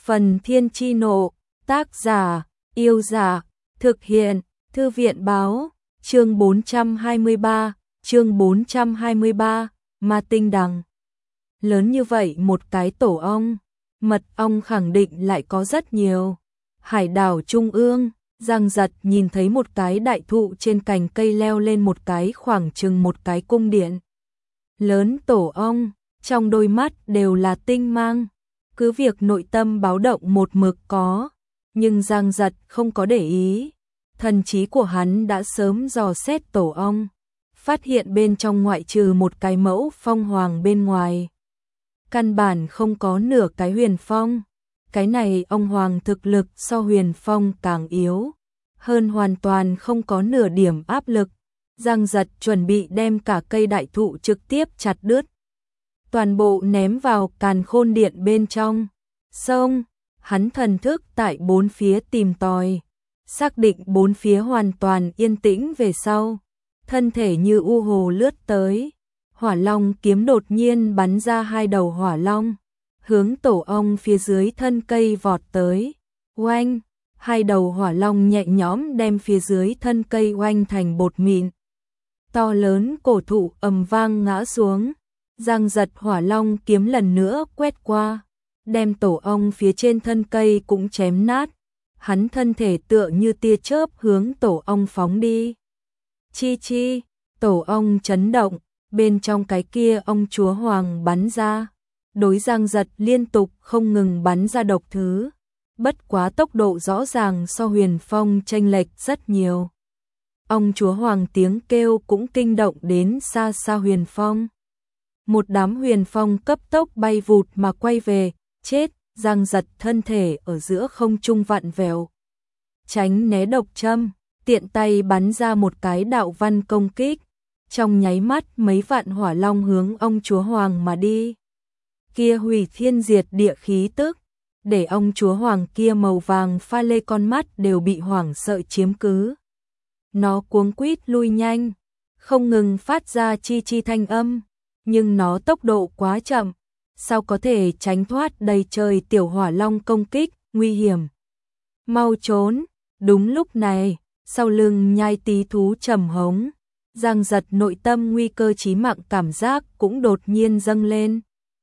Phần Thiên Chi Nộ, tác giả, Yêu Giả, thực hiện, Thư viện Báo, chương 423, Ma Tinh Đằng. Lớn như vậy một cái tổ ong, mật ong khẳng định lại có rất nhiều. Hải đảo Trung ương, Giang Giật nhìn thấy một cái đại thụ trên cành cây leo lên một cái khoảng chừng một cái cung điện. Lớn tổ ong, trong đôi mắt đều là tinh mang. Cứ việc nội tâm báo động một mực có, nhưng Giang Giật không có để ý. Thần trí của hắn đã sớm dò xét tổ ong, phát hiện bên trong ngoại trừ một cái mẫu phong hoàng bên ngoài. Căn bản không có nửa cái huyền phong. Cái này ong hoàng thực lực so huyền phong càng yếu, hơn hoàn toàn không có nửa điểm áp lực. Giang Giật chuẩn bị đem cả cây đại thụ trực tiếp chặt đứt, toàn bộ ném vào càn khôn điện bên trong. Xong, hắn thần thức tại bốn phía tìm tòi, xác định bốn phía hoàn toàn yên tĩnh về sau, thân thể như u hồ lướt tới. Hỏa long kiếm đột nhiên bắn ra hai đầu hỏa long, hướng tổ ong phía dưới thân cây vọt tới. Oanh, hai đầu hỏa long nhẹ nhõm đem phía dưới thân cây oanh thành bột mịn. To lớn cổ thụ ầm vang ngã xuống. Giang Giật hỏa long kiếm lần nữa quét qua, đem tổ ong phía trên thân cây cũng chém nát. Hắn thân thể tựa như tia chớp hướng tổ ong phóng đi. Chi chi, tổ ong chấn động, bên trong cái kia ong chúa hoàng bắn ra. Đối Giang Giật liên tục không ngừng bắn ra độc thứ, bất quá tốc độ rõ ràng so huyền phong chênh lệch rất nhiều. Ong chúa hoàng tiếng kêu cũng kinh động đến xa xa huyền phong. Một đám huyền phong cấp tốc bay vụt mà quay về, chết. Giang Giật thân thể ở giữa không trung vặn vẹo, tránh né độc châm, tiện tay bắn ra một cái đạo văn công kích. Trong nháy mắt mấy vạn hỏa long hướng ong chúa hoàng mà đi. Kia hủy thiên diệt địa khí tức, để ong chúa hoàng kia màu vàng pha lê con mắt đều bị hoảng sợ chiếm cứ. Nó cuống quýt lui nhanh, không ngừng phát ra chi chi thanh âm, nhưng nó tốc độ quá chậm, sao có thể tránh thoát đầy trời tiểu hỏa long công kích, nguy hiểm. Mau trốn. Đúng lúc này, sau lưng nhai tí thú trầm hống, Giang Giật nội tâm nguy cơ chí mạng cảm giác cũng đột nhiên dâng lên.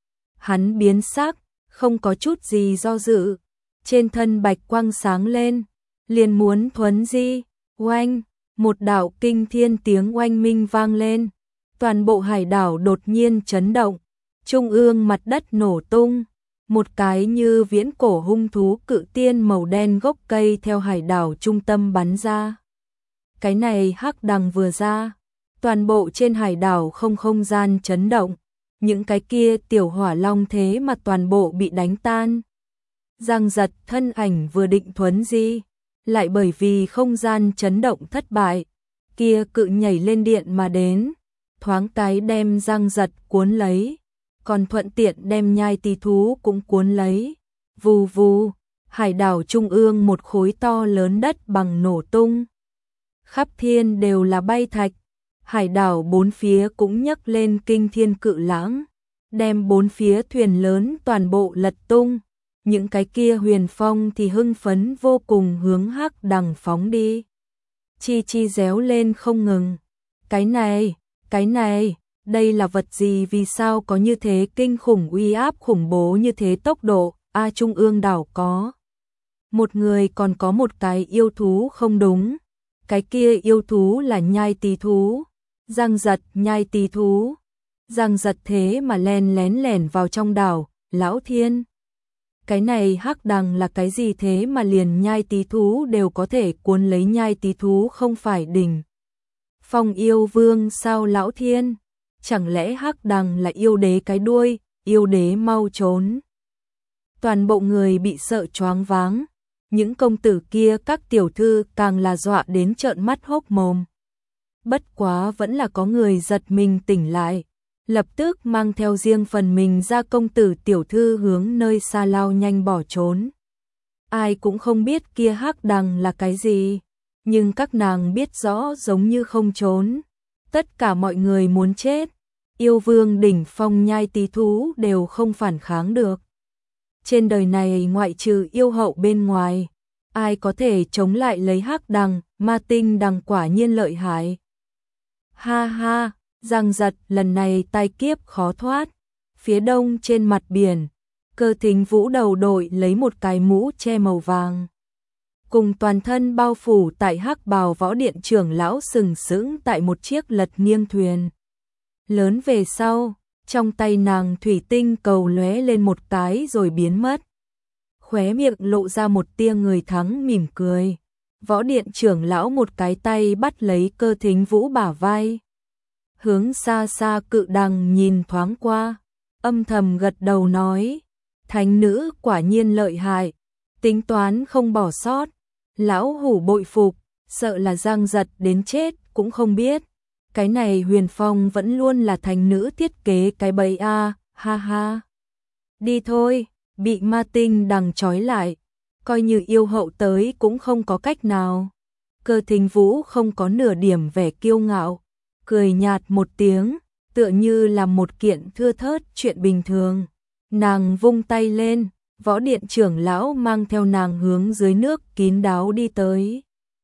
Hắn biến sắc, không có chút gì do dự, trên thân bạch quang sáng lên, liền muốn thuấn di. Oanh, một đạo kinh thiên tiếng oanh minh vang lên, toàn bộ hải đảo đột nhiên chấn động, trung ương mặt đất nổ tung, một cái như viễn cổ hung thú cự tiên màu đen gốc cây theo hải đảo trung tâm bắn ra. Cái này hắc đằng vừa ra, toàn bộ trên hải đảo không gian chấn động, những cái kia tiểu hỏa long thế mà toàn bộ bị đánh tan. Giang Giật thân ảnh vừa định thuấn di, lại bởi vì không gian chấn động thất bại, kia cự nhảy lên điện mà đến, thoáng cái đem Giang Giật cuốn lấy, còn thuận tiện đem nhai tí thú cũng cuốn lấy. Vù vù, hải đảo trung ương một khối to lớn đất bằng nổ tung, khắp thiên đều là bay thạch. Hải đảo bốn phía cũng nhấc lên kinh thiên cự lãng, đem bốn phía thuyền lớn toàn bộ lật tung. Những cái kia huyền phong thì hưng phấn vô cùng hướng hắc đằng phóng đi. Chi chi réo lên không ngừng. Cái này, đây là vật gì, vì sao có như thế kinh khủng uy áp khủng bố như thế tốc độ. Trung ương đảo có một người, còn có một cái yêu thú không đúng. Cái kia yêu thú là nhai tí thú. Giang Giật nhai tí thú. Giang Giật thế mà lén lẻn vào trong đảo. Lão thiên, cái này hắc đằng là cái gì thế mà liền nhai tí thú đều có thể cuốn lấy. Nhai tí thú không phải đỉnh phong yêu vương sao lão thiên? Chẳng lẽ hắc đằng là yêu đế cái đuôi? Yêu đế mau trốn. Toàn bộ người bị sợ choáng váng. Những công tử kia các tiểu thư càng là dọa đến trợn mắt hốc mồm. Bất quá vẫn là có người giật mình tỉnh lại, lập tức mang theo riêng phần mình ra công tử tiểu thư hướng nơi xa lao nhanh bỏ trốn. Ai cũng không biết kia hắc đằng là cái gì, nhưng các nàng biết rõ giống như không trốn. Tất cả mọi người muốn chết, yêu vương đỉnh phong nhai tí thú đều không phản kháng được. trên đời này ngoại trừ yêu hậu bên ngoài, ai có thể chống lại lấy hắc đằng, ma tinh đằng quả nhiên lợi hại. Ha ha, Giang Giật lần này tai kiếp khó thoát. Phía đông trên mặt biển, Cơ Thính Vũ đầu đội lấy một cái mũ che màu vàng, cùng toàn thân bao phủ tại hắc bào võ điện trưởng lão sừng sững tại một chiếc lật nghiêng thuyền lớn về sau, trong tay nàng thủy tinh cầu lóe lên một cái rồi biến mất. Khóe miệng lộ ra một tia người thắng mỉm cười. Võ điện trưởng lão một cái tay bắt lấy Cơ Thính Vũ bả vai, hướng xa xa cự đằng nhìn thoáng qua, âm thầm gật đầu nói, thánh nữ quả nhiên lợi hại, tính toán không bỏ sót, lão hủ bội phục, sợ là Giang Giật đến chết cũng không biết, cái này Huyền Phong vẫn luôn là thánh nữ thiết kế cái bẫy a, ha ha. Đi thôi, bị ma tinh đằng trói lại, coi như yêu hậu tới cũng không có cách nào. Cơ Thính Vũ không có nửa điểm vẻ kiêu ngạo, cười nhạt một tiếng, tựa như là một kiện thưa thớt chuyện bình thường. Nàng vung tay lên, võ điện trưởng lão mang theo nàng hướng dưới nước kín đáo đi tới.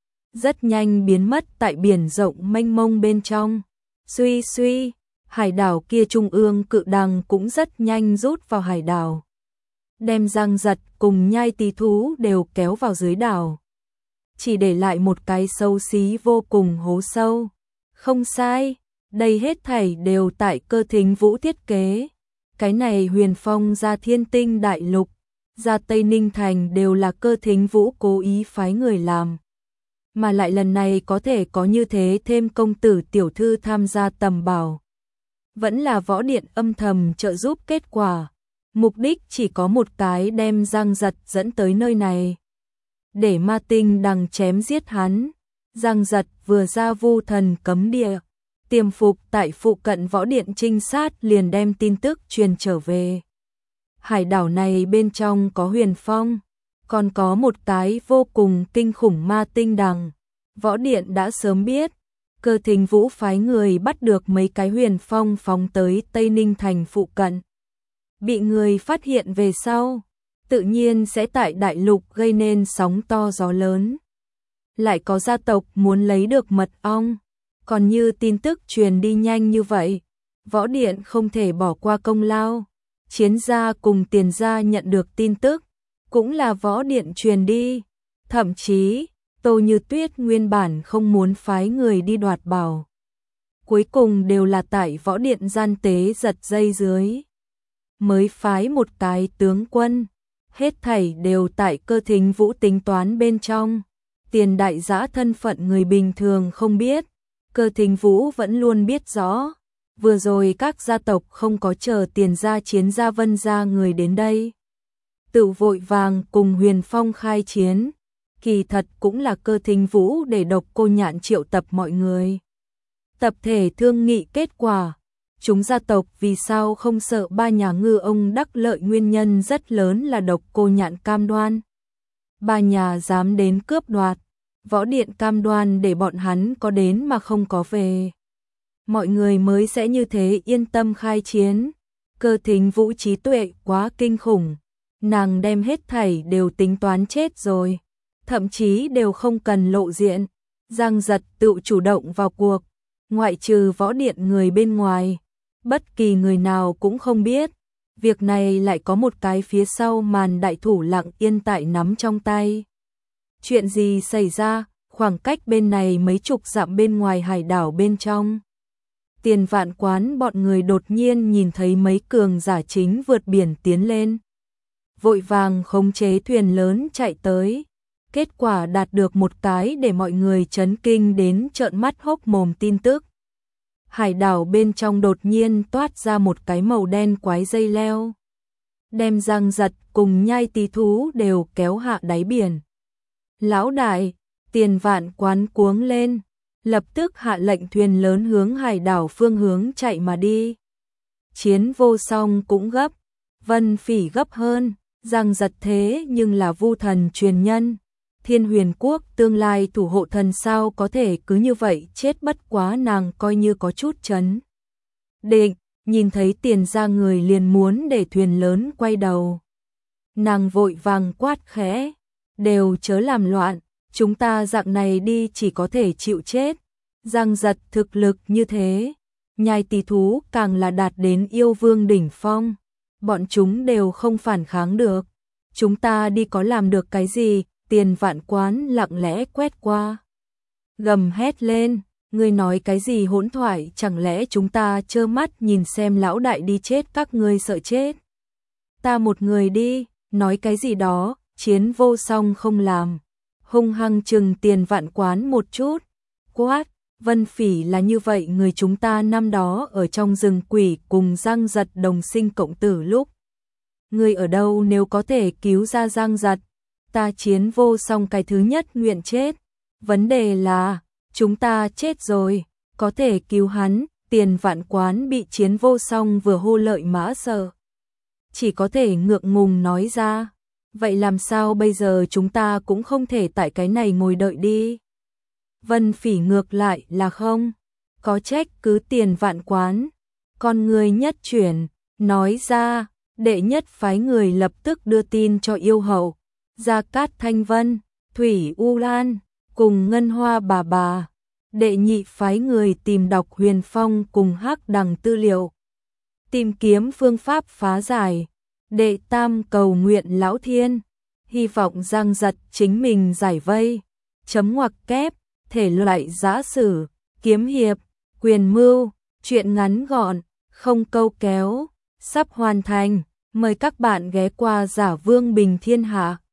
Rất nhanh biến mất tại biển rộng mênh mông bên trong. Suy suy, hải đảo kia trung ương cự đằng cũng rất nhanh rút vào hải đảo, đem Giang Giật cùng Nhai Tí thú đều kéo vào dưới đảo, chỉ để lại một cái xấu xí vô cùng hố sâu. Không sai, đây hết thảy đều tại Cơ Thính Vũ thiết kế. Cái này Huyền Phong ra Thiên Tinh Đại Lục, ra Tây Ninh Thành đều là Cơ Thính Vũ cố ý phái người làm. Mà lại lần này có thể có như thế thêm công tử tiểu thư tham gia tầm bảo, vẫn là võ điện âm thầm trợ giúp kết quả. Mục đích chỉ có một cái, đem Giang Giật dẫn tới nơi này, để ma tinh đằng chém giết hắn. Giang Giật vừa ra vu thần cấm địa, tiềm phục tại phụ cận võ điện trinh sát liền đem tin tức truyền trở về. Hải đảo này bên trong có Huyền Phong, còn có một cái vô cùng kinh khủng ma tinh đằng. Võ điện đã sớm biết, Cơ Thính Vũ phái người bắt được mấy cái Huyền Phong phóng tới Tây Ninh Thành phụ cận. Bị người phát hiện về sau, tự nhiên sẽ tại đại lục gây nên sóng to gió lớn. Lại có gia tộc muốn lấy được mật ong, còn như tin tức truyền đi nhanh như vậy, võ điện không thể bỏ qua công lao. Chiến gia cùng Tiền gia nhận được tin tức, cũng là võ điện truyền đi. Thậm chí, Tô Như Tuyết nguyên bản không muốn phái người đi đoạt bảo, cuối cùng đều là tại võ điện gian tế giật dây dưới, mới phái một cái tướng quân. Hết thảy đều tại Cơ Thính Vũ tính toán bên trong. Tiền đại giã thân phận người bình thường không biết, Cơ Thính Vũ vẫn luôn biết rõ. Vừa rồi các gia tộc không có chờ Tiền gia, Chiến gia, Vân gia người đến đây, tự vội vàng cùng Huyền Phong khai chiến. Kỳ thật cũng là Cơ Thính Vũ để Độc Cô Nhạn triệu tập mọi người, tập thể thương nghị kết quả. Chúng gia tộc vì sao không sợ ba nhà ngư ông đắc lợi, nguyên nhân rất lớn là Độc Cô Nhạn cam đoan. Ba nhà dám đến cướp đoạt, võ điện cam đoan để bọn hắn có đến mà không có về, mọi người mới sẽ như thế yên tâm khai chiến. Cơ Thính Vũ trí tuệ quá kinh khủng, nàng đem hết thảy đều tính toán chết rồi, thậm chí đều không cần lộ diện. Giang Giật tự chủ động vào cuộc, ngoại trừ võ điện người bên ngoài, bất kỳ người nào cũng không biết. Việc này lại có một cái phía sau màn đại thủ lặng yên tại nắm trong tay. Chuyện gì xảy ra? Khoảng cách bên này mấy chục dặm bên ngoài hải đảo bên trong, Tiền Vạn Quán bọn người đột nhiên nhìn thấy mấy cường giả chính vượt biển tiến lên, vội vàng khống chế thuyền lớn chạy tới. Kết quả đạt được một cái để mọi người chấn kinh đến trợn mắt hốc mồm tin tức. Hải đảo bên trong đột nhiên toát ra một cái màu đen quái dây leo, đem Giang Giật cùng Nhai Tí thú đều kéo hạ đáy biển. Lão đại, Tiền Vạn Quán cuống lên, lập tức hạ lệnh thuyền lớn hướng hải đảo phương hướng chạy mà đi. Chiến Vô Song cũng gấp, Vân Phỉ gấp hơn. Giang Giật thế nhưng là vu thần truyền nhân, Thiên Huyền Quốc tương lai thủ hộ thần, sao có thể cứ như vậy chết. Bất quá nàng coi như có chút chấn định, nhìn thấy Tiền gia người liền muốn để thuyền lớn quay đầu. Nàng vội vàng quát khẽ, đều chớ làm loạn, chúng ta dạng này đi chỉ có thể chịu chết. Giang Giật thực lực như thế, nhai tỳ thú càng là đạt đến yêu vương đỉnh phong, bọn chúng đều không phản kháng được. Chúng ta đi có làm được cái gì? Tiền Vạn Quán lặng lẽ quét qua, gầm hét lên, ngươi nói cái gì hỗn thoại, chẳng lẽ chúng ta trơ mắt nhìn xem lão đại đi chết các ngươi sợ chết? Ta một người đi, nói cái gì đó, Chiến Vô Song không làm. Hung hăng chừng Tiền Vạn Quán một chút, quát, Vân Phỉ là như vậy người chúng ta năm đó ở trong rừng quỷ cùng Giang Giật đồng sinh cộng tử lúc. Ngươi ở đâu, nếu có thể cứu ra Giang Giật, ta Chiến Vô Song cái thứ nhất nguyện chết. Vấn đề là, chúng ta chết rồi, có thể cứu hắn. Tiền Vạn Quán bị Chiến Vô Song vừa hô lợi mã sợ, chỉ có thể ngượng ngùng nói ra, vậy làm sao bây giờ, chúng ta cũng không thể tại cái này ngồi đợi đi. Vân Phỉ ngược lại là không có trách cứ Tiền Vạn Quán, con người nhất chuyển, nói ra, đệ nhất phái người lập tức đưa tin cho yêu hậu, Gia Cát Thanh Vân, Thủy U Lan, cùng Ngân Hoa bà. Đệ nhị phái người tìm đọc Huyền Phong cùng Hắc Đằng tư liệu, tìm kiếm phương pháp phá giải. Đệ tam cầu nguyện Lão Thiên, hy vọng Giang Giật chính mình giải vây. Chấm ngoặc kép, thể loại giã sử, kiếm hiệp, quyền mưu, truyện ngắn gọn, không câu kéo, sắp hoàn thành. Mời các bạn ghé qua Giả Vương Bình Thiên Hạ.